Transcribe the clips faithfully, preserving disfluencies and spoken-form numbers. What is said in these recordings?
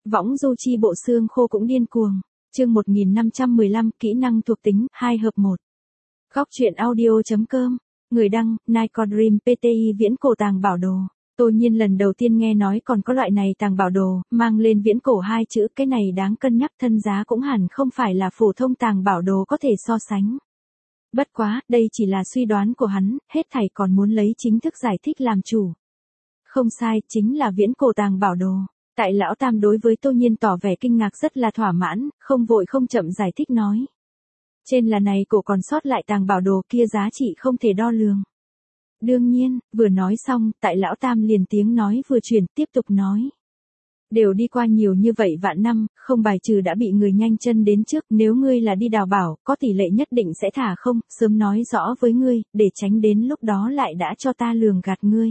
Võng du chi bộ xương khô cũng điên cuồng. Chương một nghìn năm trăm mười lăm, kỹ năng thuộc tính, hai hợp một. Góc truyện audio.com. Người đăng, Nico Dream pê tê i viễn cổ tàng bảo đồ. Tô Nhiên lần đầu tiên nghe nói còn có loại này tàng bảo đồ, mang lên viễn cổ hai chữ, cái này đáng cân nhắc, thân giá cũng hẳn không phải là phổ thông tàng bảo đồ có thể so sánh. Bất quá, đây chỉ là suy đoán của hắn, hết thảy còn muốn lấy chính thức giải thích làm chủ. Không sai, chính là viễn cổ tàng bảo đồ. Tại lão tam đối với Tô Nhiên tỏ vẻ kinh ngạc rất là thỏa mãn, không vội không chậm giải thích nói. Trên là này cổ còn sót lại tàng bảo đồ kia giá trị không thể đo lường. Đương nhiên, vừa nói xong, tại lão tam liền tiếng nói vừa chuyển, tiếp tục nói. Đều đi qua nhiều như vậy vạn năm, không bài trừ đã bị người nhanh chân đến trước, nếu ngươi là đi đào bảo, có tỷ lệ nhất định sẽ thả không, sớm nói rõ với ngươi, để tránh đến lúc đó lại đã cho ta lường gạt ngươi.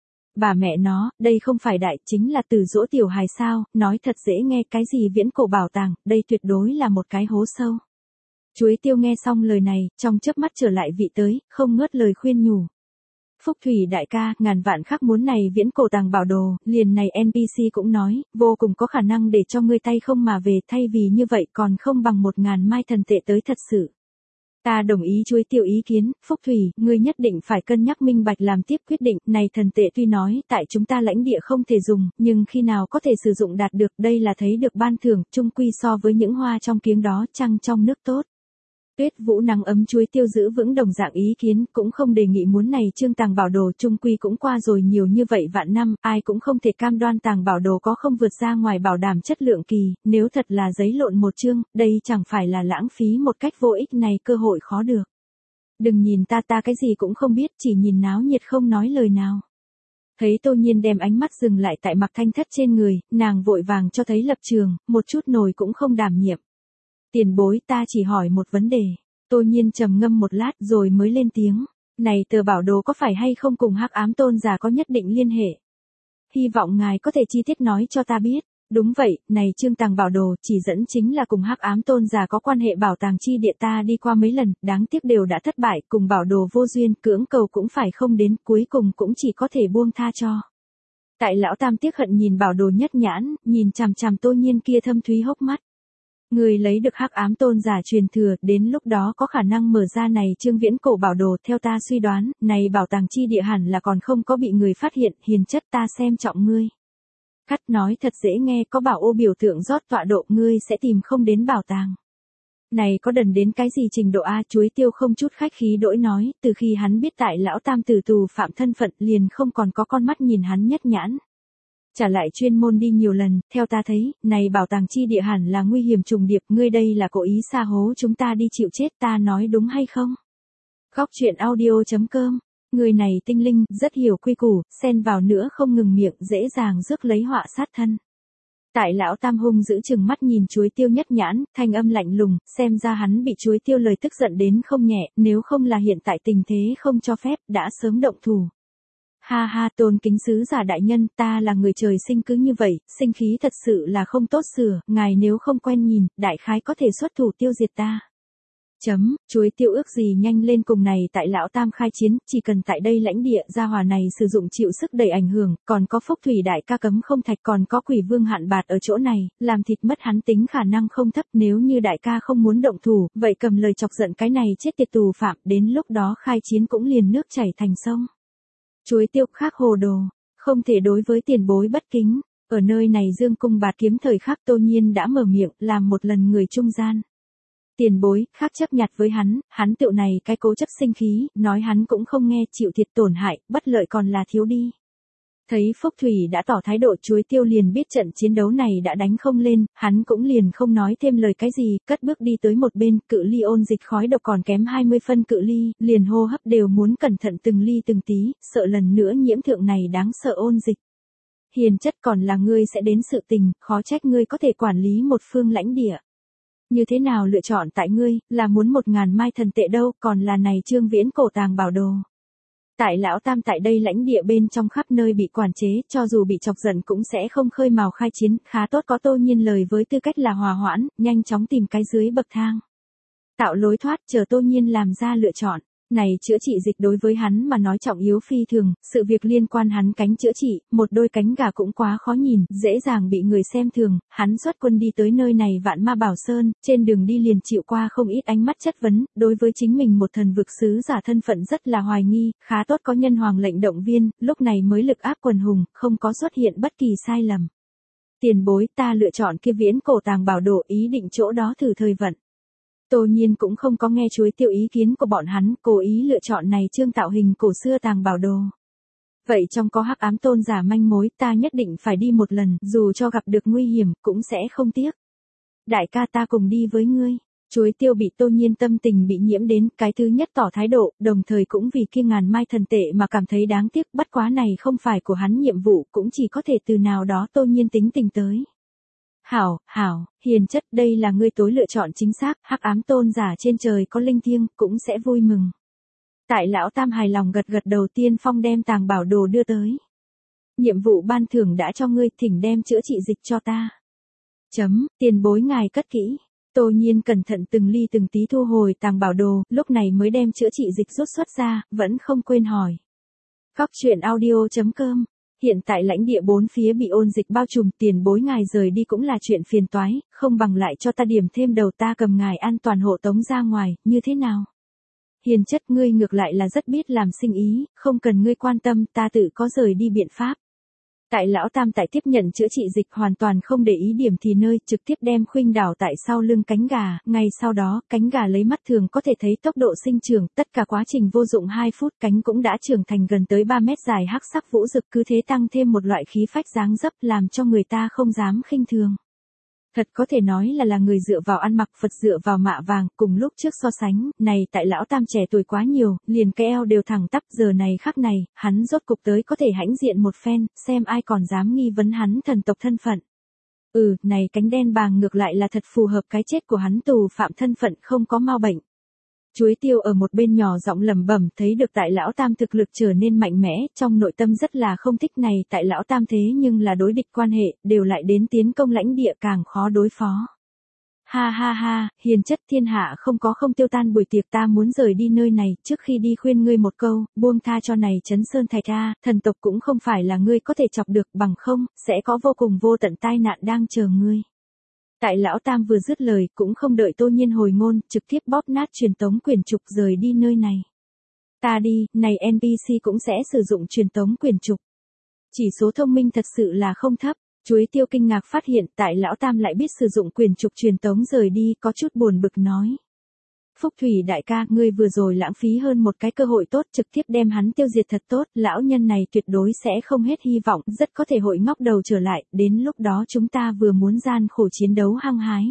Bà mẹ nó, đây không phải đại, chính là từ dỗ tiểu hài sao, nói thật dễ nghe, cái gì viễn cổ bảo tàng, đây tuyệt đối là một cái hố sâu. Chuối tiêu nghe xong lời này, trong chớp mắt trở lại vị tới, không ngớt lời khuyên nhủ. Phúc Thủy đại ca, ngàn vạn khắc muốn này viễn cổ tàng bảo đồ, liền này en pê xê cũng nói, vô cùng có khả năng để cho ngươi tay không mà về, thay vì như vậy còn không bằng một ngàn mai thần tệ tới thật sự. Ta đồng ý chuối tiêu ý kiến, Phúc Thủy, ngươi nhất định phải cân nhắc minh bạch làm tiếp quyết định, này thần tệ tuy nói tại chúng ta lãnh địa không thể dùng, nhưng khi nào có thể sử dụng đạt được, đây là thấy được ban thưởng, chung quy so với những hoa trong kiếng đó, trăng trong nước tốt. Tuyết Vũ nắng ấm chuối tiêu giữ vững đồng dạng ý kiến, cũng không đề nghị muốn này chương tàng bảo đồ, chung quy cũng qua rồi nhiều như vậy vạn năm, ai cũng không thể cam đoan tàng bảo đồ có không vượt ra ngoài bảo đảm chất lượng kỳ, nếu thật là giấy lộn một chương, đây chẳng phải là lãng phí một cách vô ích này, cơ hội khó được. Đừng nhìn ta ta cái gì cũng không biết, chỉ nhìn náo nhiệt không nói lời nào. Thấy Tô Nhiên đem ánh mắt dừng lại tại Mạc Thanh Thất trên người, nàng vội vàng cho thấy lập trường, một chút nổi cũng không đảm nhiệm. Tiền bối, ta chỉ hỏi một vấn đề. Tô Nhiên trầm ngâm một lát rồi mới lên tiếng. Này tờ bảo đồ có phải hay không cùng Hắc Ám Tôn giả có nhất định liên hệ? Hy vọng ngài có thể chi tiết nói cho ta biết. Đúng vậy, này chương tàng bảo đồ chỉ dẫn chính là cùng Hắc Ám Tôn giả có quan hệ, bảo tàng chi địa ta đi qua mấy lần, đáng tiếc đều đã thất bại, cùng bảo đồ vô duyên, cưỡng cầu cũng phải không đến, cuối cùng cũng chỉ có thể buông tha cho. Tại lão tam tiếc hận nhìn bảo đồ nhất nhãn, nhìn chằm chằm Tô Nhiên kia thâm thúy hốc mắt. Người lấy được Hắc Ám Tôn giả truyền thừa, đến lúc đó có khả năng mở ra này chương viễn cổ bảo đồ, theo ta suy đoán, này bảo tàng chi địa hẳn là còn không có bị người phát hiện, hiền chất ta xem trọng ngươi. Cắt nói thật dễ nghe, có bảo ô biểu tượng rót tọa độ, ngươi sẽ tìm không đến bảo tàng. Này có đần đến cái gì trình độ a? Chuối tiêu không chút khách khí đỗi nói, từ khi hắn biết tại lão tam tử tù phạm thân phận liền không còn có con mắt nhìn hắn nhất nhãn. Trả lại chuyên môn đi nhiều lần, theo ta thấy, này bảo tàng chi địa hẳn là nguy hiểm trùng điệp, ngươi đây là cố ý sa hố chúng ta đi chịu chết, ta nói đúng hay không? Góc truyện audio.com. Người này tinh linh, rất hiểu quy củ, xen vào nữa không ngừng miệng, dễ dàng rước lấy họa sát thân. Tại lão tam hung giữ chừng mắt nhìn chuối tiêu nhất nhãn, thanh âm lạnh lùng, xem ra hắn bị chuối tiêu lời tức giận đến không nhẹ, nếu không là hiện tại tình thế không cho phép, đã sớm động thủ. Ha ha, tôn kính sứ giả đại nhân, ta là người trời sinh cứ như vậy, sinh khí thật sự là không tốt sửa, ngài nếu không quen nhìn, đại khái có thể xuất thủ tiêu diệt ta. Chấm, chuối tiêu ước gì nhanh lên cùng này tại lão tam khai chiến, chỉ cần tại đây lãnh địa gia hòa này sử dụng chịu sức đầy ảnh hưởng, còn có Phúc Thủy đại ca cấm không thạch, còn có Quỷ Vương hạn bạt ở chỗ này, làm thịt mất hắn tính khả năng không thấp, nếu như đại ca không muốn động thủ, vậy cầm lời chọc giận cái này chết tiệt tù phạm, đến lúc đó khai chiến cũng liền nước chảy thành sông. Chuối tiêu khác hồ đồ, không thể đối với tiền bối bất kính, ở nơi này dương cung bạt kiếm thời khắc Tô Nhiên đã mở miệng, làm một lần người trung gian. Tiền bối, khác chấp nhặt với hắn, hắn tựu này cái cố chấp sinh khí, nói hắn cũng không nghe, chịu thiệt tổn hại, bất lợi còn là thiếu đi. Thấy Phúc Thủy đã tỏ thái độ, chuối tiêu liền biết trận chiến đấu này đã đánh không lên, hắn cũng liền không nói thêm lời cái gì, cất bước đi tới một bên, cự ly ôn dịch khói độc còn kém hai mươi phân cự ly, liền hô hấp đều muốn cẩn thận từng ly từng tí, sợ lần nữa nhiễm thượng này đáng sợ ôn dịch. Hiền chất còn là ngươi sẽ đến sự tình, khó trách ngươi có thể quản lý một phương lãnh địa. Như thế nào lựa chọn tại ngươi, là muốn một ngàn mai thần tệ đâu, còn là này chương viễn cổ tàng bảo đồ. Tại lão tam tại đây lãnh địa bên trong khắp nơi bị quản chế, cho dù bị chọc giận cũng sẽ không khơi mào khai chiến, khá tốt có Tô Nhiên lời với tư cách là hòa hoãn, nhanh chóng tìm cái dưới bậc thang. Tạo lối thoát, chờ Tô Nhiên làm ra lựa chọn. Này chữa trị dịch đối với hắn mà nói trọng yếu phi thường, sự việc liên quan hắn cánh chữa trị, một đôi cánh gà cũng quá khó nhìn, dễ dàng bị người xem thường, hắn xuất quân đi tới nơi này Vạn Ma Bảo Sơn, trên đường đi liền chịu qua không ít ánh mắt chất vấn, đối với chính mình một thần vực sứ giả thân phận rất là hoài nghi, khá tốt có nhân hoàng lệnh động viên, lúc này mới lực áp quần hùng, không có xuất hiện bất kỳ sai lầm. Tiền bối, ta lựa chọn kia viễn cổ tàng bảo đồ, ý định chỗ đó thử thời vận. Tô Nhiên cũng không có nghe chuối tiêu ý kiến của bọn hắn, cố ý lựa chọn này trương tạo hình cổ xưa tàng bảo đồ. Vậy trong có hắc ám tôn giả manh mối, ta nhất định phải đi một lần, dù cho gặp được nguy hiểm, cũng sẽ không tiếc. Đại ca, ta cùng đi với ngươi. Chuối tiêu bị Tô Nhiên tâm tình bị nhiễm đến, cái thứ nhất tỏ thái độ, đồng thời cũng vì kia ngàn mai thần tệ mà cảm thấy đáng tiếc, bất quá này không phải của hắn nhiệm vụ, cũng chỉ có thể từ nào đó Tô Nhiên tính tình tới. Hảo, hảo, hiền chất, đây là ngươi tối lựa chọn chính xác, hắc ám tôn giả trên trời có linh thiêng, cũng sẽ vui mừng. Tại lão tam hài lòng gật gật đầu, Tiên Phong đem tàng bảo đồ đưa tới. Nhiệm vụ ban thưởng đã cho ngươi, thỉnh đem chữa trị dịch cho ta. Chấm, tiền bối ngài cất kỹ. Tô Nhiên cẩn thận từng ly từng tí thu hồi tàng bảo đồ, lúc này mới đem chữa trị dịch rút xuất ra, vẫn không quên hỏi. Góc truyện audio chấm com. Hiện tại lãnh địa bốn phía bị ôn dịch bao trùm, tiền bối ngài rời đi cũng là chuyện phiền toái, không bằng lại cho ta điểm thêm đầu, ta cầm ngài an toàn hộ tống ra ngoài, như thế nào? Hiền chất, ngươi ngược lại là rất biết làm sinh ý, không cần ngươi quan tâm, ta tự có rời đi biện pháp. Tại lão tam tại tiếp nhận chữa trị dịch hoàn toàn không để ý điểm thì nơi, trực tiếp đem khuynh đảo tại sau lưng cánh gà, ngay sau đó, cánh gà lấy mắt thường có thể thấy tốc độ sinh trưởng, tất cả quá trình vô dụng hai phút, cánh cũng đã trưởng thành gần tới ba mét dài, hắc sắc vũ rực cứ thế tăng thêm một loại khí phách dáng dấp, làm cho người ta không dám khinh thường. Thật có thể nói là là người dựa vào ăn mặc, Phật dựa vào mạ vàng, cùng lúc trước so sánh, này tại lão tam trẻ tuổi quá nhiều, liền cái eo đều thẳng tắp, giờ này khắc này, hắn rốt cục tới có thể hãnh diện một phen, xem ai còn dám nghi vấn hắn thần tộc thân phận. Ừ, này cánh đen bàng ngược lại là thật phù hợp cái chết của hắn, tù phạm thân phận không có mau bệnh. Chuối tiêu ở một bên nhỏ giọng lẩm bẩm, thấy được tại lão tam thực lực trở nên mạnh mẽ, trong nội tâm rất là không thích, này tại lão tam thế nhưng là đối địch quan hệ, đều lại đến tiến công lãnh địa càng khó đối phó. Ha ha ha, hiền chất, thiên hạ không có không tiêu tan buổi tiệc, ta muốn rời đi nơi này, trước khi đi khuyên ngươi một câu, buông tha cho này Trấn Sơn Thạch a, thần tộc cũng không phải là ngươi có thể chọc được, bằng không, sẽ có vô cùng vô tận tai nạn đang chờ ngươi. Tại lão tam vừa dứt lời, cũng không đợi Tô Nhiên hồi ngôn, trực tiếp bóp nát truyền tống quyển trục rời đi nơi này. Ta đi, này en pê xê cũng sẽ sử dụng truyền tống quyển trục. Chỉ số thông minh thật sự là không thấp. Chuối tiêu kinh ngạc phát hiện tại lão tam lại biết sử dụng quyển trục truyền tống rời đi, có chút buồn bực nói. Phúc Thủy đại ca, ngươi vừa rồi lãng phí hơn một cái cơ hội tốt, trực tiếp đem hắn tiêu diệt thật tốt, lão nhân này tuyệt đối sẽ không hết hy vọng, rất có thể hội ngóc đầu trở lại, đến lúc đó chúng ta vừa muốn gian khổ chiến đấu hăng hái.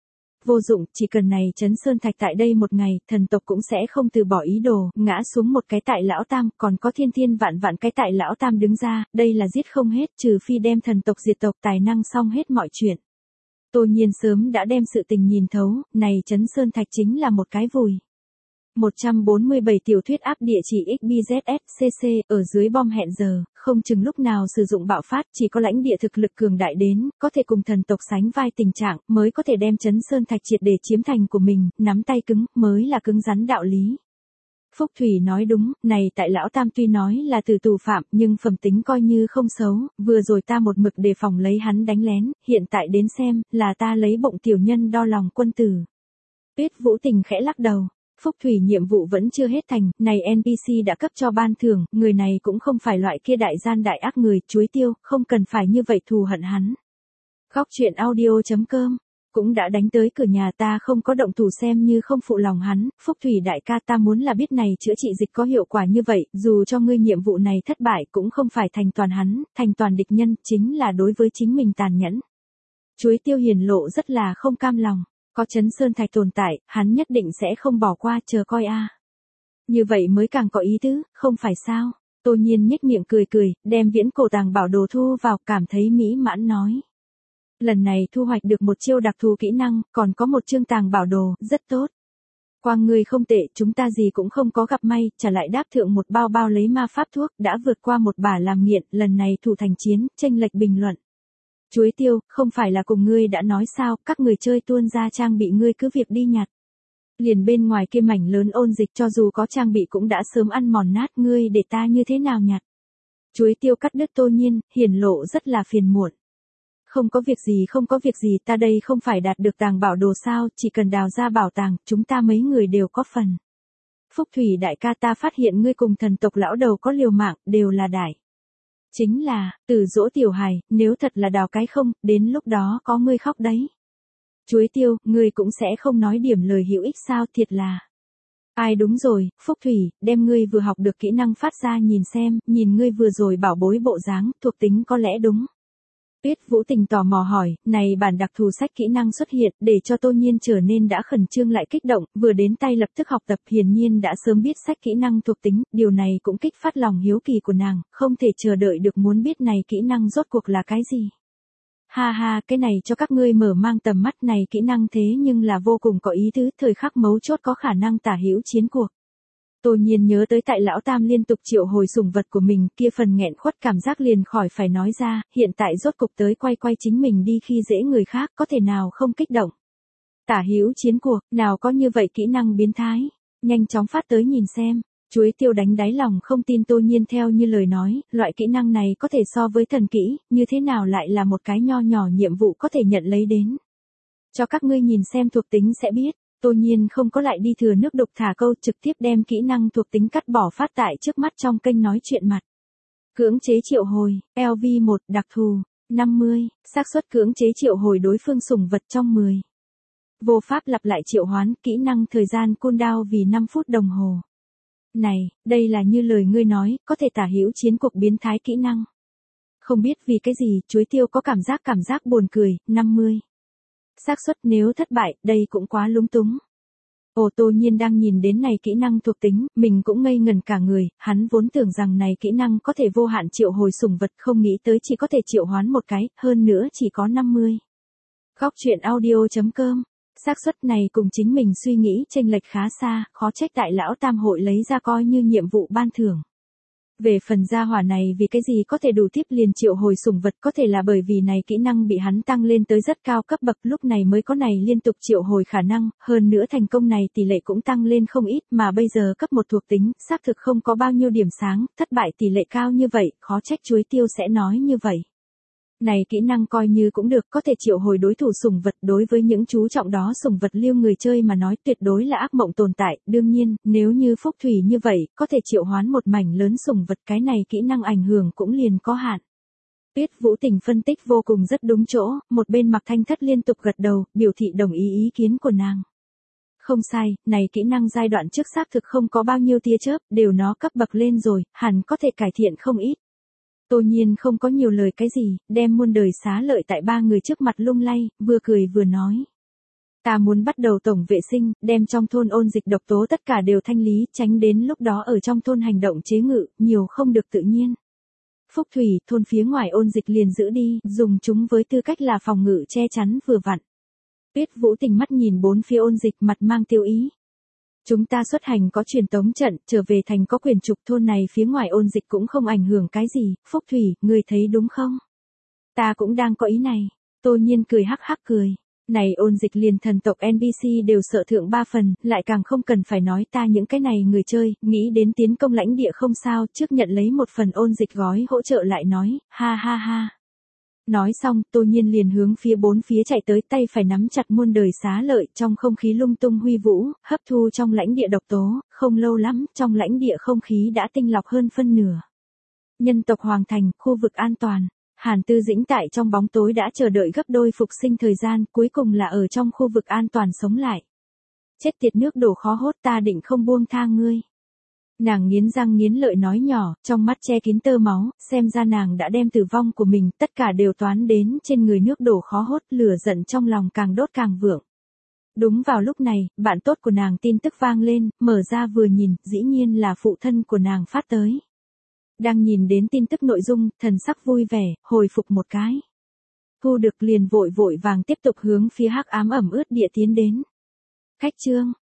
Vô dụng, chỉ cần này Trấn Sơn Thạch tại đây một ngày, thần tộc cũng sẽ không từ bỏ ý đồ, ngã xuống một cái tại lão tam, còn có thiên thiên vạn vạn cái tại lão tam đứng ra, đây là giết không hết, trừ phi đem thần tộc diệt tộc, tài năng xong hết mọi chuyện. Tô Nhiên sớm đã đem sự tình nhìn thấu, này Trấn Sơn Thạch chính là một cái vùi. một trăm bốn mươi bảy tiểu thuyết áp địa chỉ ích bê zét ét xê xê, ở dưới bom hẹn giờ, không chừng lúc nào sử dụng bạo phát, chỉ có lãnh địa thực lực cường đại đến, có thể cùng thần tộc sánh vai tình trạng, mới có thể đem Trấn Sơn Thạch triệt để chiếm thành của mình, nắm tay cứng, mới là cứng rắn đạo lý. Phúc Thủy nói đúng, này tại lão tam tuy nói là từ tù phạm, nhưng phẩm tính coi như không xấu, vừa rồi ta một mực đề phòng lấy hắn đánh lén, hiện tại đến xem, là ta lấy bụng tiểu nhân đo lòng quân tử. Tuyết Vũ Tình khẽ lắc đầu. Phúc Thủy nhiệm vụ vẫn chưa hết thành, này en pê xê đã cấp cho ban thưởng, người này cũng không phải loại kia đại gian đại ác người, chuối tiêu, không cần phải như vậy thù hận hắn. Góc truyện audio chấm com, cũng đã đánh tới cửa nhà, ta không có động thủ xem như không phụ lòng hắn, Phúc Thủy đại ca, ta muốn là biết này chữa trị dịch có hiệu quả như vậy, dù cho ngươi nhiệm vụ này thất bại cũng không phải thành toàn hắn, thành toàn địch nhân, chính là đối với chính mình tàn nhẫn. Chuối tiêu hiển lộ rất là không cam lòng. Có Trấn Sơn Thạch tồn tại, hắn nhất định sẽ không bỏ qua, chờ coi a. À. Như vậy mới càng có ý tứ, không phải sao? Tô Nhiên nhếch miệng cười cười, đem viễn cổ tàng bảo đồ thu vào, cảm thấy mỹ mãn nói. Lần này thu hoạch được một chiêu đặc thù kỹ năng, còn có một chương tàng bảo đồ, rất tốt. Quang người không tệ, chúng ta gì cũng không có gặp may, trả lại đáp thượng một bao bao lấy ma pháp thuốc, đã vượt qua một bả làm nghiện, lần này thủ thành chiến, chênh lệch bình luận. Chuối tiêu, không phải là cùng ngươi đã nói sao, các người chơi tuôn ra trang bị ngươi cứ việc đi nhặt. Liền bên ngoài kia mảnh lớn ôn dịch cho dù có trang bị cũng đã sớm ăn mòn nát, ngươi để ta như thế nào nhặt. Chuối tiêu cắt đứt Tô Nhiên, hiển lộ rất là phiền muộn. Không có việc gì không có việc gì, ta đây không phải đạt được tàng bảo đồ sao, chỉ cần đào ra bảo tàng, chúng ta mấy người đều có phần. Phúc Thủy đại ca, ta phát hiện ngươi cùng thần tộc lão đầu có liều mạng, đều là đại. Chính là, Từ Dỗ tiểu hài, nếu thật là đào cái không, đến lúc đó có ngươi khóc đấy. Chuối tiêu, ngươi cũng sẽ không nói điểm lời hữu ích sao, thiệt là. Ai đúng rồi, Phúc Thủy, đem ngươi vừa học được kỹ năng phát ra nhìn xem, nhìn ngươi vừa rồi bảo bối bộ dáng, thuộc tính có lẽ đúng. Tuyết Vũ Tình tò mò hỏi, này bản đặc thù sách kỹ năng xuất hiện, để cho Tô Nhiên trở nên đã khẩn trương lại kích động, vừa đến tay lập tức học tập, hiển nhiên đã sớm biết sách kỹ năng thuộc tính, điều này cũng kích phát lòng hiếu kỳ của nàng, không thể chờ đợi được muốn biết này kỹ năng rốt cuộc là cái gì. Ha ha, cái này cho các ngươi mở mang tầm mắt, này kỹ năng thế nhưng là vô cùng có ý tứ, thời khắc mấu chốt có khả năng tả hữu chiến cuộc. Tô Nhiên nhớ tới tại lão tam liên tục triệu hồi sủng vật của mình, kia phần nghẹn khuất cảm giác liền khỏi phải nói ra, hiện tại rốt cục tới quay quay chính mình đi khi dễ người khác, có thể nào không kích động. Tả hữu chiến cuộc, nào có như vậy kỹ năng biến thái, nhanh chóng phát tới nhìn xem. Chuối tiêu đánh đáy lòng không tin Tô Nhiên theo như lời nói, loại kỹ năng này có thể so với thần kỹ, như thế nào lại là một cái nho nhỏ nhiệm vụ có thể nhận lấy đến. Cho các ngươi nhìn xem thuộc tính sẽ biết. Tô Nhiên không có lại đi thừa nước đục thả câu, trực tiếp đem kỹ năng thuộc tính cắt bỏ phát tại trước mắt trong kênh nói chuyện mặt. Cưỡng chế triệu hồi, L V một, đặc thù, năm mươi, xác suất cưỡng chế triệu hồi đối phương sủng vật trong mười. Vô pháp lặp lại triệu hoán, kỹ năng thời gian cooldown vì năm phút đồng hồ. Này, đây là như lời ngươi nói, có thể tả hữu chiến cuộc biến thái kỹ năng. Không biết vì cái gì, chuối tiêu có cảm giác cảm giác buồn cười, năm mươi. Xác suất nếu thất bại, đây cũng quá lúng túng. Ồ, Tô Nhiên đang nhìn đến này kỹ năng thuộc tính, mình cũng ngây ngần cả người, hắn vốn tưởng rằng này kỹ năng có thể vô hạn triệu hồi sủng vật, không nghĩ tới chỉ có thể triệu hoán một cái, hơn nữa chỉ có năm mươi. Góc truyện audio chấm com. Xác suất này cùng chính mình suy nghĩ chênh lệch khá xa, khó trách tại lão tam hội lấy ra coi như nhiệm vụ ban thưởng. Về phần gia hỏa này vì cái gì có thể đủ tiếp liền triệu hồi sủng vật, có thể là bởi vì này kỹ năng bị hắn tăng lên tới rất cao cấp bậc, lúc này mới có này liên tục triệu hồi khả năng, hơn nữa thành công này tỷ lệ cũng tăng lên không ít, mà bây giờ cấp một thuộc tính, xác thực không có bao nhiêu điểm sáng, thất bại tỷ lệ cao như vậy, khó trách chuối tiêu sẽ nói như vậy. Này kỹ năng coi như cũng được, có thể triệu hồi đối thủ sủng vật, đối với những chú trọng đó sủng vật liêu người chơi mà nói tuyệt đối là ác mộng tồn tại, đương nhiên, nếu như Phúc Thủy như vậy, có thể triệu hoán một mảnh lớn sủng vật, cái này kỹ năng ảnh hưởng cũng liền có hạn. Tuyết Vũ Tình phân tích vô cùng rất đúng chỗ, một bên Mặc Thanh Thất liên tục gật đầu, biểu thị đồng ý ý kiến của nàng. Không sai, này kỹ năng giai đoạn trước xác thực không có bao nhiêu tia chớp, đều nó cấp bậc lên rồi, hẳn có thể cải thiện không ít. Tô Nhiên không có nhiều lời cái gì, đem muôn đời xá lợi tại ba người trước mặt lung lay, vừa cười vừa nói. Ta muốn bắt đầu tổng vệ sinh, đem trong thôn ôn dịch độc tố tất cả đều thanh lý, tránh đến lúc đó ở trong thôn hành động chế ngự, nhiều không được tự nhiên. Phúc Thủy, thôn phía ngoài ôn dịch liền giữ đi, dùng chúng với tư cách là phòng ngự che chắn vừa vặn. Tuyết Vũ Tình mắt nhìn bốn phía ôn dịch, mặt mang tiêu ý. Chúng ta xuất hành có truyền tống trận, trở về thành có quyền trục, thôn này phía ngoài ôn dịch cũng không ảnh hưởng cái gì, Phúc Thủy, ngươi thấy đúng không? Ta cũng đang có ý này. Tô Nhiên cười hắc hắc cười. Này ôn dịch liền thần tộc en pê xê đều sợ thượng ba phần, lại càng không cần phải nói ta những cái này người chơi, nghĩ đến tiến công lãnh địa không sao, trước nhận lấy một phần ôn dịch gói hỗ trợ lại nói, ha ha ha. Nói xong, Tô Nhiên liền hướng phía bốn phía chạy tới, tay phải nắm chặt muôn đời xá lợi, trong không khí lung tung huy vũ, hấp thu trong lãnh địa độc tố, không lâu lắm, trong lãnh địa không khí đã tinh lọc hơn phân nửa. Nhân tộc Hoàng Thành, khu vực an toàn. Hàn Tư Dĩnh tại trong bóng tối đã chờ đợi gấp đôi phục sinh thời gian, cuối cùng là ở trong khu vực an toàn sống lại. Chết tiệt nước đổ khó hốt, ta định không buông tha ngươi. Nàng nghiến răng nghiến lợi nói nhỏ, trong mắt che kín tơ máu, xem ra nàng đã đem tử vong của mình, tất cả đều toán đến trên người nước đổ khó hốt, lửa giận trong lòng càng đốt càng vượng. Đúng vào lúc này, bạn tốt của nàng tin tức vang lên, mở ra vừa nhìn, dĩ nhiên là phụ thân của nàng phát tới. Đang nhìn đến tin tức nội dung, thần sắc vui vẻ, hồi phục một cái. Thu được liền vội vội vàng tiếp tục hướng phía hắc ám ẩm ướt địa tiến đến. Khách chương,